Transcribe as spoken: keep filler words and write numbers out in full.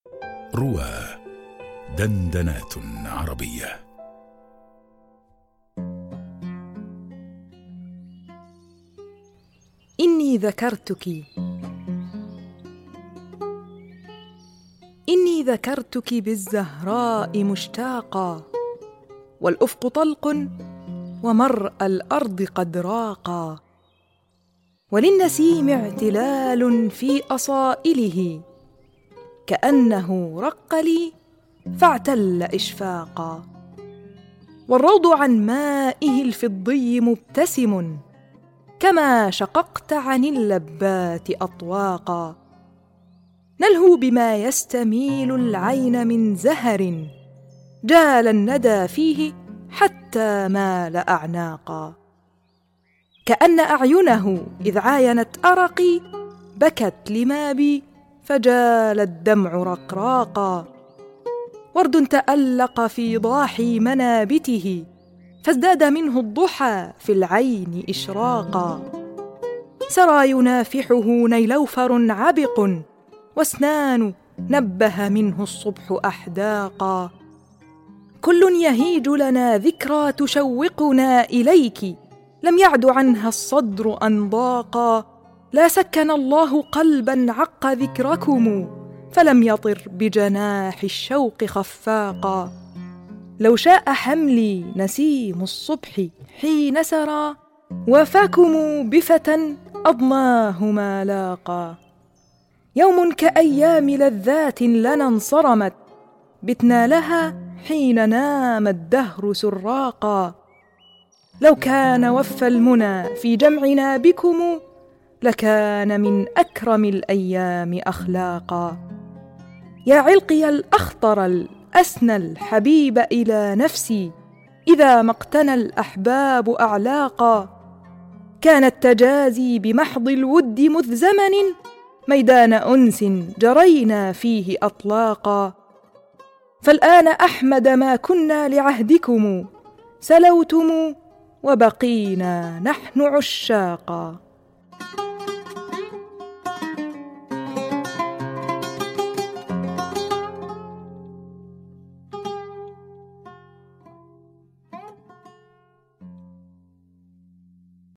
روى دندنات عربية. إني ذكرتك إني ذكرتك بالزهراء مشتاقا، والأفق طلق ومرأى الأرض قد راقا، وللنسيم اعتلال في أصائله، كأنه رق لي فاعتل إشفاقا، والروض عن مائه الفضي مبتسم، كما شققت عن اللبات أطواقا، نلهو بما يستميل العين من زهر، جال الندى فيه حتى مال أعناقا، كأن أعينه إذ عاينت أرقي بكت لما بي فجال الدمع رقراقا، ورد تألق في ضاحي منابته فازداد منه الضحى في العين إشراقا، سرى ينافحه نيلوفر عبق، واسنان نبه منه الصبح أحداقا، كل يهيج لنا ذكرى تشوقنا إليك، لم يعد عنها الصدر أن ضاقا، لا سكن الله قلبا عق ذكركم، فلم يطر بجناح الشوق خفاقا، لو شاء حملي نسيم الصبح حين سرى، وافاكم بفتى أضناه ما لاقا، يوم كأيام لذات لنا انصرمت، بتنا لها حين نام الدهر سراقا، لو كان وفى المنى في جمعنا بكم، لكان من أكرم الأيام أخلاقا، يا علقي الأخطر الأسنى الحبيب إلى نفسي، إذا ما اقتنى الأحباب أعلاقا، كان التجازي بمحض الود مذ زمن، ميدان أنس جرينا فيه أطلاقا، فالآن أحمد ما كنا لعهدكم سلوتم، وبقينا نحن عشاقا.